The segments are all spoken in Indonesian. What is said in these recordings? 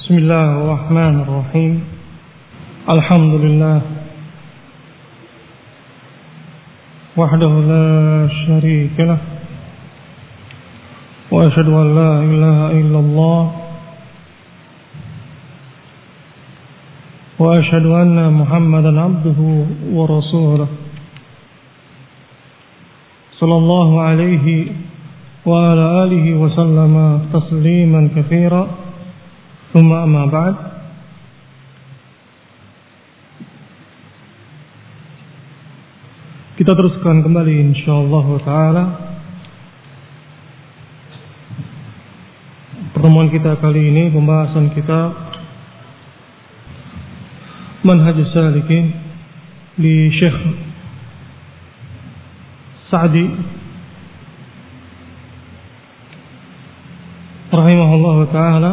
Bismillahirrahmanirrahim. Alhamdulillah wahdahu la syarika lah wa asyhadu an la ilaha illallah wa asyhadu anna Muhammadan abduhu wa rasuluh sallallahu alaihi wa ala alihi wa sallama tasliman katsira. Tsumma amma ba'd. Kita teruskan kembali insyaallah taala pertemuan kita kali ini, pembahasan kitab Manhajus Salikin di Syekh Sa'di rahimahullah taala,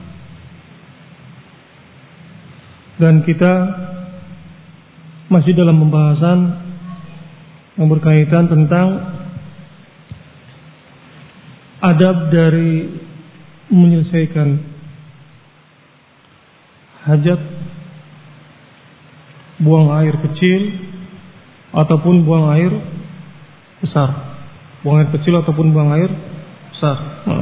dan kita masih dalam pembahasan yang berkaitan tentang adab dari menyelesaikan hajat, buang air kecil ataupun buang air besar, buang air kecil ataupun buang air besar.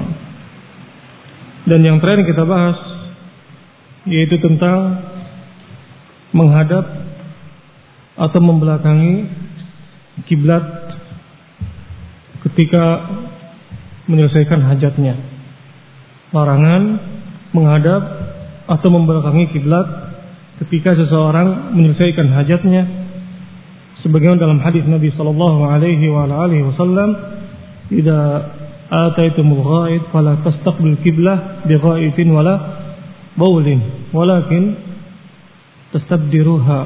Dan yang terakhir kita bahas yaitu tentang menghadap atau membelakangi kiblat ketika menyelesaikan hajatnya. Larangan menghadap atau membelakangi kiblat ketika seseorang menyelesaikan hajatnya, sebagaimana dalam hadis Nabi sallallahu alaihi wasallam, "Idza ataitumul ghaid fala tastaqbil qiblah bi ghaitin wala baulin, walakin tastabdiruha."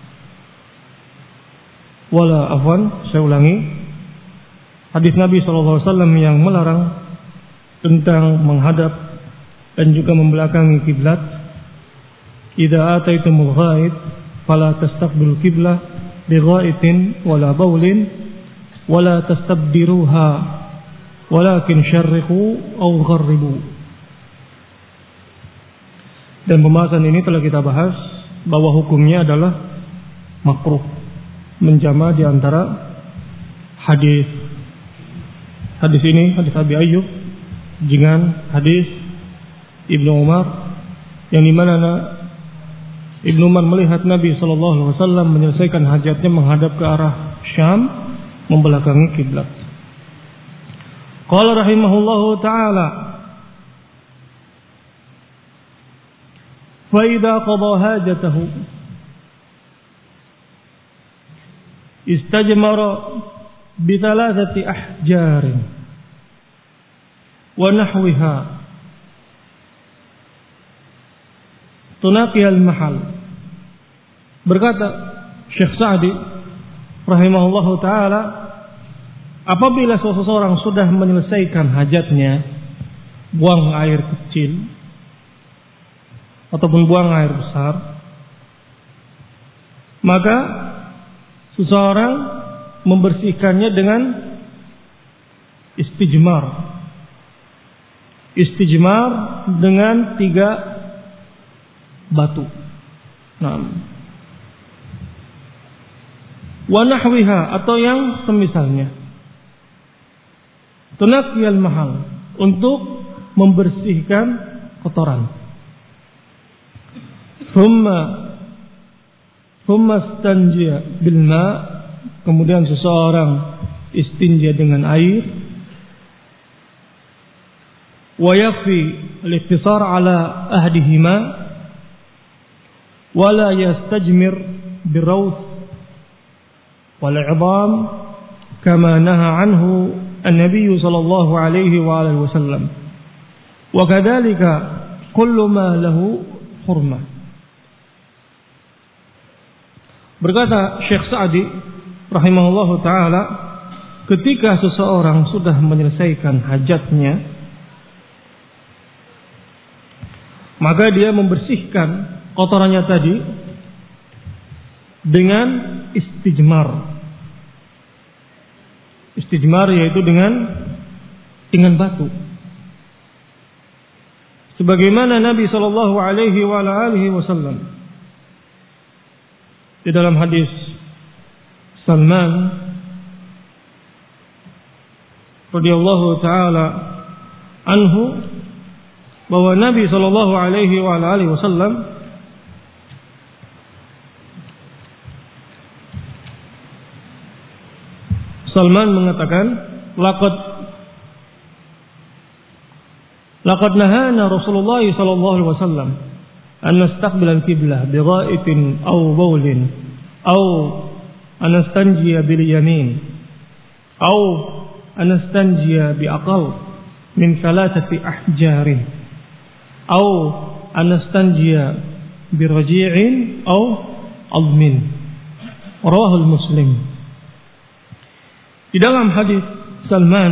Wala afwan, saya ulangi. Hadis Nabi SAW yang melarang tentang menghadap dan juga membelakangi kiblat. Idza ataitumul ghaid fala tastaqbil qiblah bi ghaitin wala baulin wala tastabdiruha walakin syarriqu aw gharribu. Dan pembahasan ini telah kita bahas bahwa hukumnya adalah makruh menjama di antara hadis ini, hadis Abi Ayyub dengan hadis Ibnu Umar, yang dimana Ibnu Umar melihat Nabi SAW menyelesaikan hajatnya menghadap ke arah Syam, membelakangi kiblat. Qala rahimahullahu ta'ala, fa idza qada hajatahu istajmara bi thalathati ahjarin wa nahwiha tunaqi al-mahal. Berkata Syekh Sa'di rahimahullahu taala, apabila seseorang sudah menyelesaikan hajatnya, buang air kecil ataupun buang air besar, maka seseorang membersihkannya dengan istijmar. Istijmar dengan 3 batu. Wa nahwiha, atau yang semisalnya. Tunaqiyal mahal, untuk membersihkan kotoran. Thumma istanjiya bil ma, kemudian seseorang istinja dengan air. Wa yakfi al-iqtisar ala ahdihima wa la yastajmir birawth wal 'idham kama naha anhu an-nabiy sallallahu alaihi wa alihi wasallam. Wa kadzalika kullu ma lahu hurmah. Berkata Syekh Sa'di rahimahullahu ta'ala, ketika seseorang sudah menyelesaikan hajatnya, maka dia membersihkan kotorannya tadi dengan istijmar. Istijmar yaitu dengan batu. sebagaimana Nabi sallallahu alaihi wasallam di dalam hadis Salman radhiyallahu taala anhu bahwa Nabi sallallahu alaihi wasallam Salman mengatakan laqad nahana Rasulullah sallallahu alaihi wasallam an nastaqbil al-qiblah bi gha'ibin aw bawlin aw an nastanjiya bil yamin aw an nastanjiya bi aqal min thalathati ahjarin aw an nastanjiya bi raji'in aw admin. Rawahu Muslim. Di dalam hadis Salman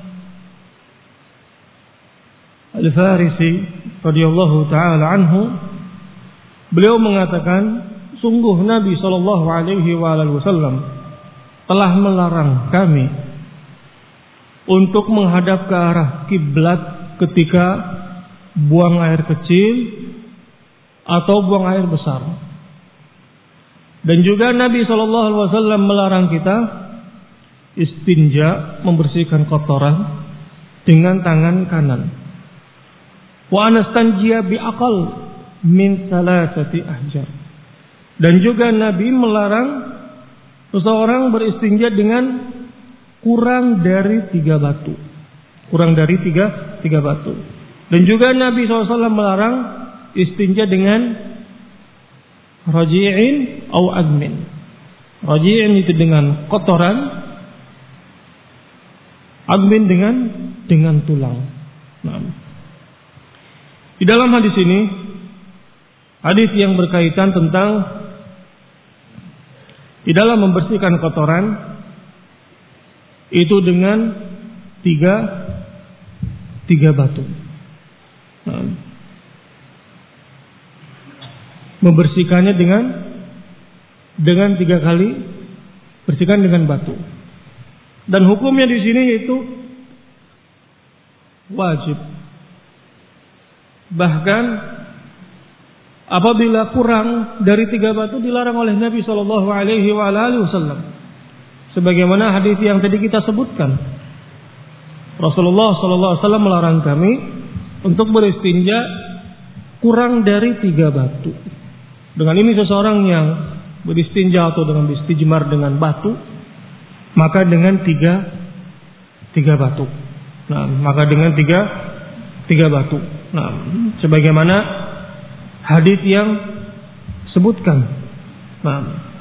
Al-Farisi radhiyallahu taala anhu, beliau mengatakan, sungguh Nabi sallallahu alaihi wasallam telah melarang kami untuk menghadap ke arah kiblat ketika buang air kecil atau buang air besar. Dan juga Nabi sallallahu alaihi wasallam melarang kita istinja, membersihkan kotoran dengan tangan kanan. Wa anastanjiya bi aqal min salasati ahjar. Dan juga Nabi melarang seseorang beristinja dengan kurang dari 3 batu. Kurang dari tiga batu. Dan juga Nabi SAW melarang istinja dengan raji'in atau admin. Raji'in itu dengan kotoran, admin dengan tulang. Nah, di dalam hadis ini, hadis yang berkaitan tentang di dalam membersihkan kotoran itu dengan tiga batu. Nah, membersihkannya dengan 3 kali, bersihkan dengan batu. Dan hukumnya di sini yaitu wajib. Bahkan apabila kurang dari 3 batu dilarang oleh Nabi sallallahu alaihi wasallam. Sebagaimana hadis yang tadi kita sebutkan. Rasulullah sallallahu alaihi wasallam melarang kami untuk beristinja kurang dari 3 batu. Dengan ini seseorang yang beristinja atau dengan istijmar dengan batu, maka dengan tiga batu. Nah, maka dengan tiga batu. Nah, sebagaimana hadis yang sebutkan. Nah,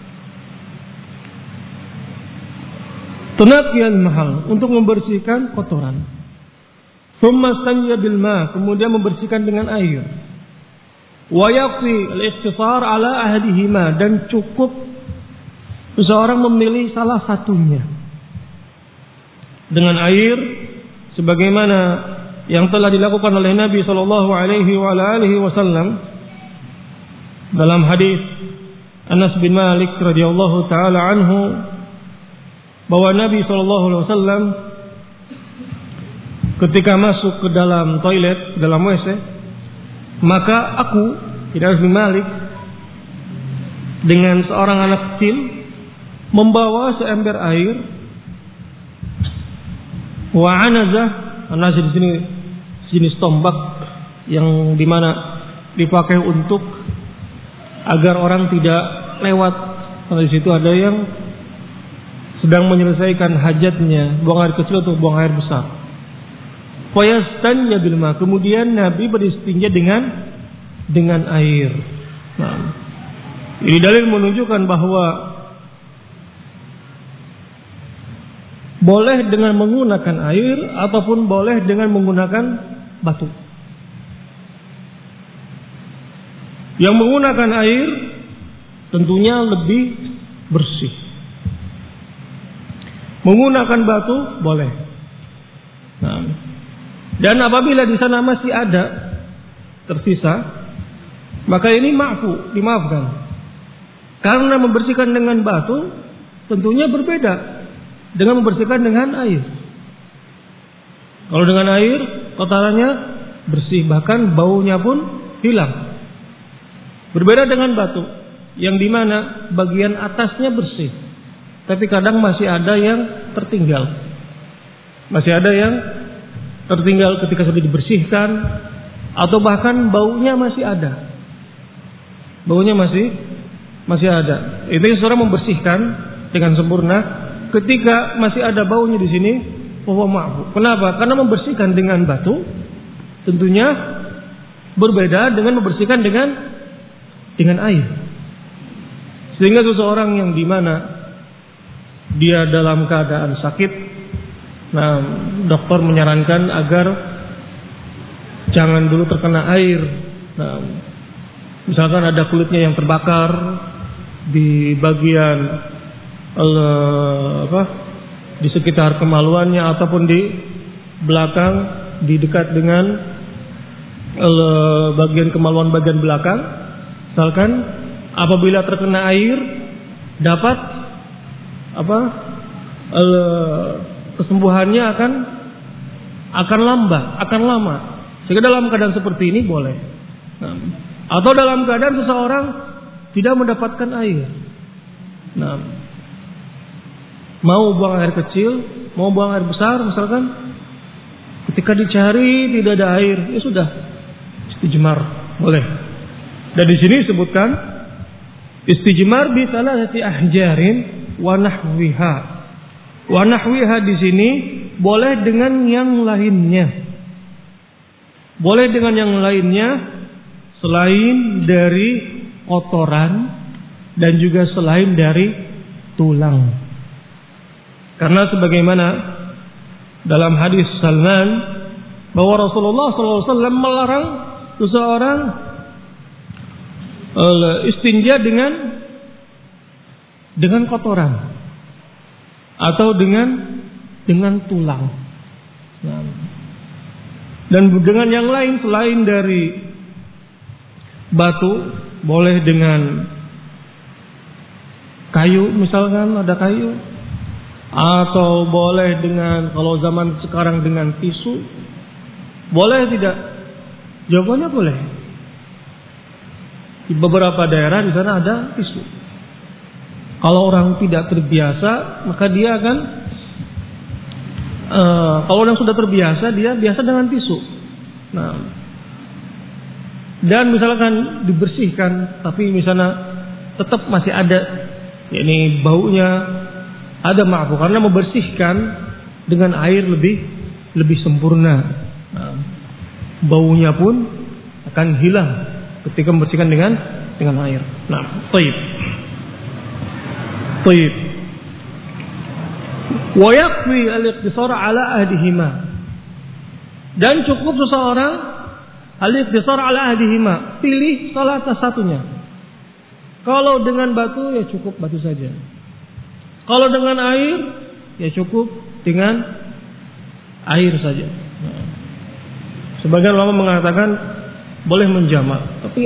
tunaqiyal mahal, untuk membersihkan kotoran. Tsumma stanja bil ma, kemudian membersihkan dengan air. Wa yakfi al-ikhtisar ala ahadihima, dan cukup seseorang memilih salah satunya dengan air, sebagaimana yang telah dilakukan oleh Nabi sallallahu alaihi wasallam dalam hadis Anas bin Malik radhiyallahu taala anhu, bahwa Nabi sallallahu alaihi wasallam ketika masuk ke dalam toilet, dalam WC, maka aku, Anas bin Malik, dengan seorang anak kecil membawa seember air, wa anazah, anazah di sini jenis tombak yang dimana dipakai untuk agar orang tidak lewat. Karena di situ ada yang sedang menyelesaikan hajatnya, buang air kecil atau buang air besar. Fayastanja bil ma, kemudian Nabi beristinja dengan air. Nah, ini dalil menunjukkan bahwa boleh dengan menggunakan air ataupun boleh dengan menggunakan batu. Yang menggunakan air tentunya lebih bersih. Menggunakan batu boleh. Nah, dan apabila di sana masih ada tersisa, maka ini dimaafkan. Karena membersihkan dengan batu tentunya berbeda dengan membersihkan dengan air. Kalau dengan air kotorannya bersih, bahkan baunya pun hilang. Berbeda dengan batu yang dimana bagian atasnya bersih, tapi kadang masih ada yang tertinggal. Masih ada yang tertinggal ketika sudah dibersihkan, atau bahkan baunya masih ada. Baunya masih ada. Ini seorang membersihkan dengan sempurna. Ketika masih ada baunya di sini, maaf. Kenapa? Karena membersihkan dengan batu tentunya berbeda dengan membersihkan dengan air. Sehingga seseorang yang dimana dia dalam keadaan sakit, nah dokter menyarankan agar jangan dulu terkena air. Nah, misalkan ada kulitnya yang terbakar di bagian di sekitar kemaluannya ataupun di belakang, di dekat dengan bagian kemaluan bagian belakang. Misalkan apabila terkena air dapat kesembuhannya akan lama. Sehingga dalam keadaan seperti ini boleh. Nah, atau dalam keadaan seseorang tidak mendapatkan air. Nah, mau buang air kecil, mau buang air besar, misalkan ketika dicari tidak ada air, ya sudah, istijmar boleh. Dan di sini disebutkan istijmar bi thalathati ahjarin wa nahwiha. Wa nahwiha di sini boleh dengan yang lainnya. Boleh dengan yang lainnya selain dari kotoran dan juga selain dari tulang. Karena sebagaimana dalam hadis Salman bahwa Rasulullah SAW melarang seseorang istinja dengan kotoran atau dengan tulang. Dan dengan yang lain selain dari batu, boleh dengan kayu, misalkan ada kayu, atau boleh dengan, kalau zaman sekarang dengan tisu. Boleh tidak? Jawabannya boleh. Di beberapa daerah di sana ada tisu. Kalau orang tidak terbiasa, maka dia akan kalau orang sudah terbiasa, dia biasa dengan tisu. Nah, dan misalkan dibersihkan, tapi misalnya tetap masih ada, yakni baunya ada, maaf, karena membersihkan dengan air lebih sempurna. Nah, baunya pun akan hilang ketika membersihkan dengan air. Nah, taib. Wa yakfi al-iqtisar ala ahdihima. Dan cukup seseorang al-iqtisar ala ahdihima, pilih salah satunya. Kalau dengan batu ya cukup batu saja. Kalau dengan air ya cukup dengan air saja. Nah, sebagian ulama mengatakan boleh menjamak, tapi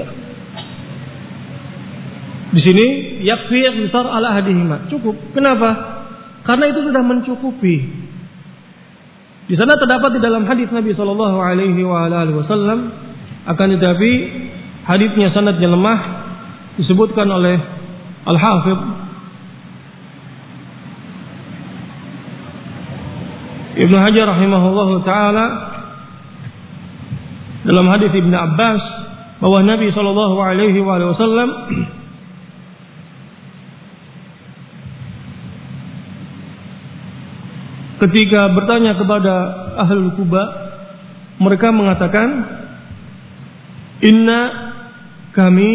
di sini yakfi iqtisar ala ahdihima, cukup. Kenapa? Karena itu sudah mencukupi. Di sana terdapat di dalam hadis Nabi sallallahu alaihi wasallam, akan tetapi hadisnya sanadnya lemah, disebutkan oleh Al-Hafidz Ibnu Hajar rahimahullahu taala dalam hadis Ibnu Abbas bahwa Nabi sallallahu alaihi wasallam ketika bertanya kepada Ahlul Quba, mereka mengatakan, "Inna kami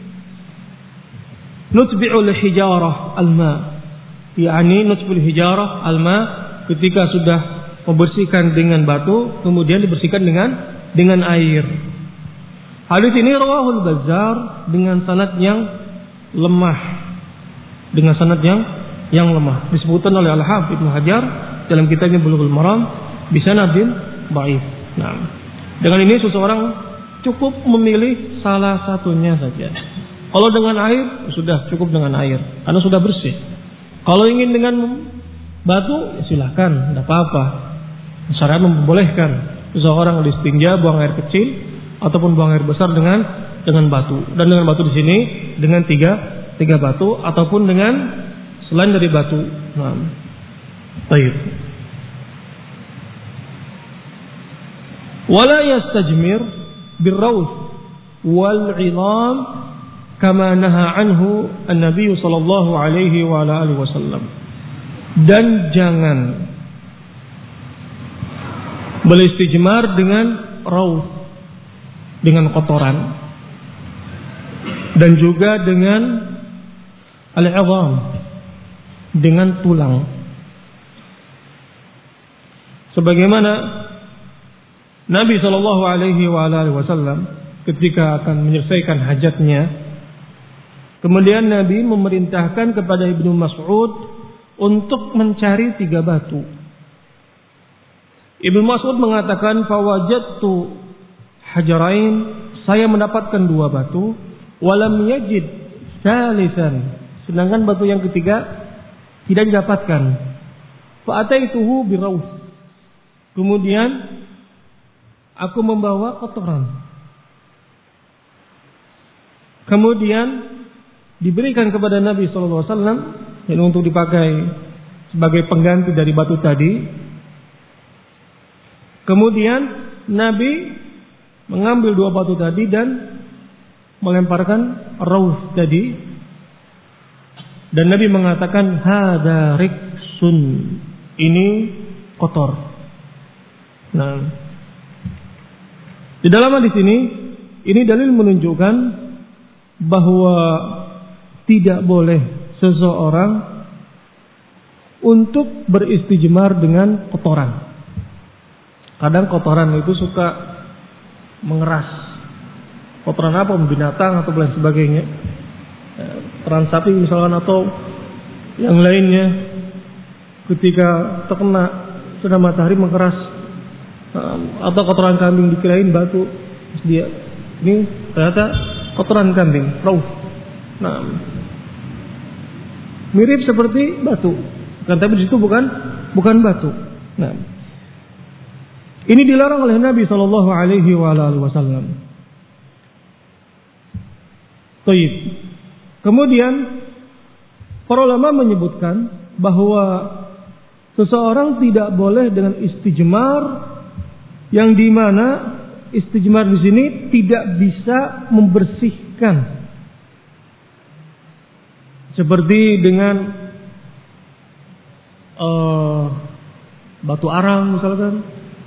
nutbi'ul hijarah al-ma." Yani nutbi'ul hijarah al-ma, ketika sudah membersihkan dengan batu, kemudian dibersihkan dengan air. Hadis ini rawahul Bazzar dengan sanad yang lemah. Dengan sanad yang lemah. Disebutkan oleh Al-Hafidz Ibnu Hajar dalam kitabnya Bulughul Maram bisanadin dhaif. Nah, dengan ini seseorang cukup memilih salah satunya saja. Kalau dengan air sudah cukup dengan air karena sudah bersih. Kalau ingin dengan batu ya silakan, tidak apa-apa. Syariat membolehkan. Seseorang istinja buang air kecil ataupun buang air besar dengan batu. Dan dengan batu di sini dengan tiga batu ataupun dengan selain dari batu. Nah, baik. Wala yastajmir birrawth wal 'idham kama naha anhu an-nabiy sallallahu alaihi wa alihi wasallam. Dan jangan beristijmar dengan rawth, dengan kotoran, dan juga dengan al-'idham, dengan tulang. Sebagaimana Nabi sallallahu alaihi wasallam ketika akan menyelesaikan hajatnya, kemudian Nabi memerintahkan kepada Ibnu Mas'ud untuk mencari 3 batu. Ibnu Mas'ud mengatakan, "Fawajadtu hajarain," saya mendapatkan 2 batu, "walam yajid tsalisan," sedangkan batu yang ketiga tidak didapatkan. Fa ataituhu birawth, kemudian aku membawa kotoran. Kemudian diberikan kepada Nabi sallallahu alaihi wasallam yang untuk dipakai sebagai pengganti dari batu tadi. Kemudian Nabi mengambil 2 batu tadi dan melemparkan rawth tadi. Dan Nabi mengatakan, "Hadza riksun," ini kotor. Nah, di dalam hadis ini dalil menunjukkan bahwa tidak boleh seseorang untuk beristijmar dengan kotoran. Kadang kotoran itu suka mengeras. Kotoran apa? Binatang atau lain sebagainya. Kotoran sapi misalkan atau yang lainnya, ketika terkena sinar matahari mengeras. Atau kotoran kambing dikirain batu, dia ini ternyata kotoran kambing, rawth. Nah, mirip seperti batu, kan? Tapi di situ bukan batu. Nah, ini dilarang oleh Nabi sallallahu alaihi wasallam. Baik. Kemudian para ulama menyebutkan bahwa seseorang tidak boleh dengan istijmar, yang dimana istijmar di sini tidak bisa membersihkan, seperti dengan batu arang misalkan,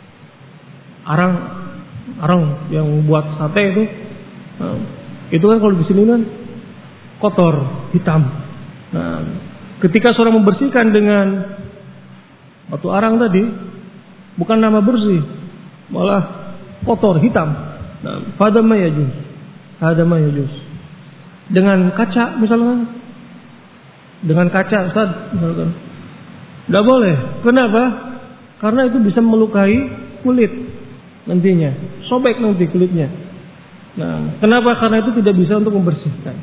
arang yang buat sate itu kan kalau di sini kan kotor, hitam. Nah, ketika seorang membersihkan dengan batu arang tadi, bukan nama bersih, malah kotor, hitam. Nah, fadama yajuz. Hadama yajuz. Dengan kaca misalkan. Dengan kaca Ustaz misalkan. Enggak boleh. Kenapa? Karena itu bisa melukai kulit nantinya. Sobek nanti kulitnya. Nah, kenapa? Karena itu tidak bisa untuk membersihkan.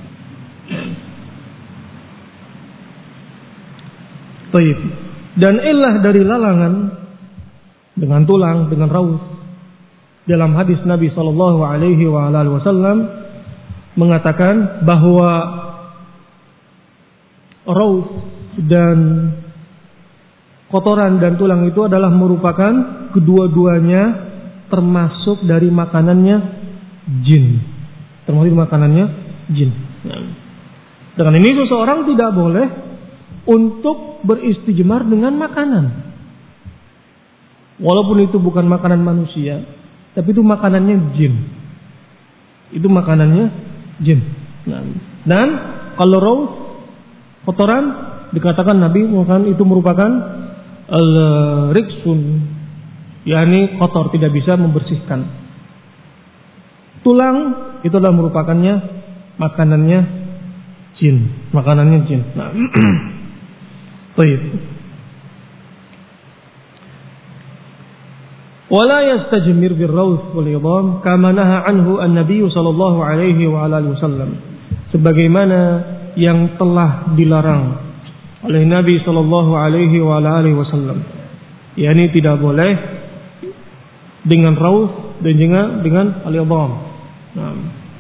Baik. Dan illah dari lalangan dengan tulang, dengan rawth, dalam hadis Nabi sallallahu alaihi wasallam mengatakan bahwa rawth dan kotoran dan tulang itu adalah merupakan kedua-duanya termasuk dari makanannya jin. Termasuk makanannya jin. Dengan ini seseorang tidak boleh untuk beristijmar dengan makanan. Walaupun itu bukan makanan manusia, tapi itu makanannya jin. Itu makanannya jin. Dan kalau rawth, kotoran, dikatakan Nabi mengatakan itu merupakan al-riksun, yakni kotor, tidak bisa membersihkan. Tulang itu adalah merupakannya makanannya jin, makanannya jin. Nah, baik. Wala yastajmir birrawth wal idham kama naha anhu an-nabiy sallallahu alaihi wa alihi wasallam, sebagaimana yang telah dilarang oleh Nabi sallallahu alaihi wa alihi wasallam, yakni tidak boleh dengan raus dan juga dengan al-idham. Nah,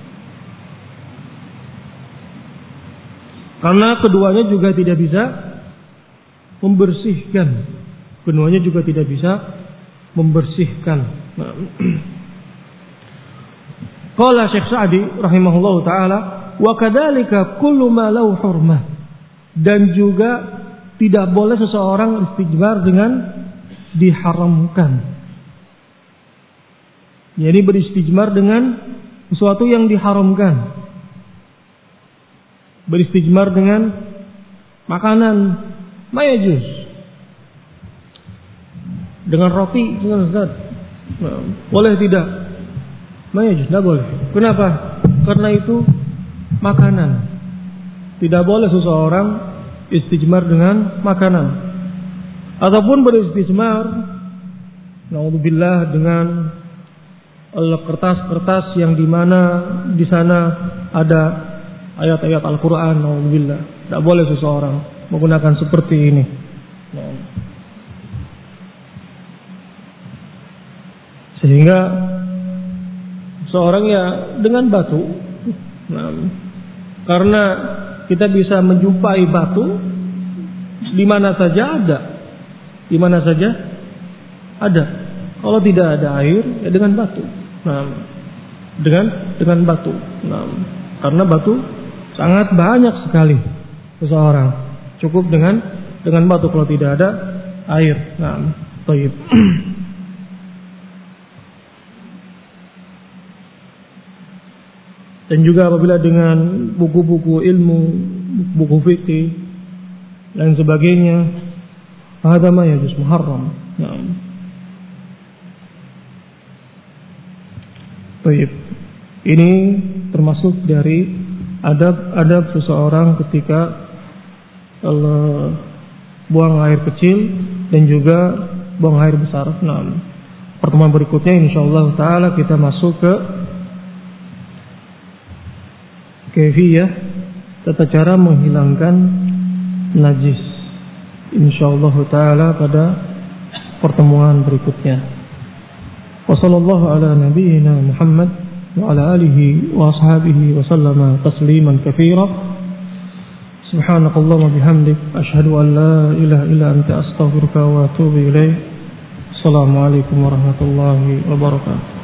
karena keduanya juga tidak bisa membersihkan. Keduanya juga tidak bisa membersihkan. Nah, qala Syekh Sa'di rahimahullahu taala, wa kadzalika kullu ma lahu hurmah. Dan juga tidak boleh seseorang istijmar dengan diharamkan. Jadi beristijmar dengan sesuatu yang diharamkan. Beristijmar dengan makanan mayajuz. Dengan roti, Ustaz. Boleh tidak? Mayajuz, tidak boleh. Kenapa? Karena itu makanan. Tidak boleh seseorang istijmar dengan makanan. Ataupun beristijmar, naudzubillah, dengan kertas-kertas yang dimana di sana ada ayat-ayat Al-Quran. Naudzubillah, tidak boleh seseorang menggunakan seperti ini. Sehingga seorang ya dengan batu, karena kita bisa menjumpai batu di mana saja ada, di mana saja ada. Kalau tidak ada air, ya dengan batu. Dengan batu. Karena batu sangat banyak sekali seseorang. Cukup dengan batu kalau tidak ada air. Baik. Dan juga apabila dengan buku-buku ilmu, buku fikih dan sebagainya, hadza ma yajuz muharram. Baik. Ini termasuk dari adab-adab seseorang ketika buang air kecil dan juga buang air besar. Pertemuan berikutnya insyaallah taala kita masuk ke kaifiyah, tata cara menghilangkan najis, insyaallah taala pada pertemuan berikutnya. Wassallallahu ala nabiyyina Muhammad wa ala alihi wa ashabihi wa sallama tasliman katsira. Subhanakallahumma bihamdik asyhadu an la ilaha illa anta astaghfiruka wa atubu ilaik. Assalamualaikum warahmatullahi wabarakatuh.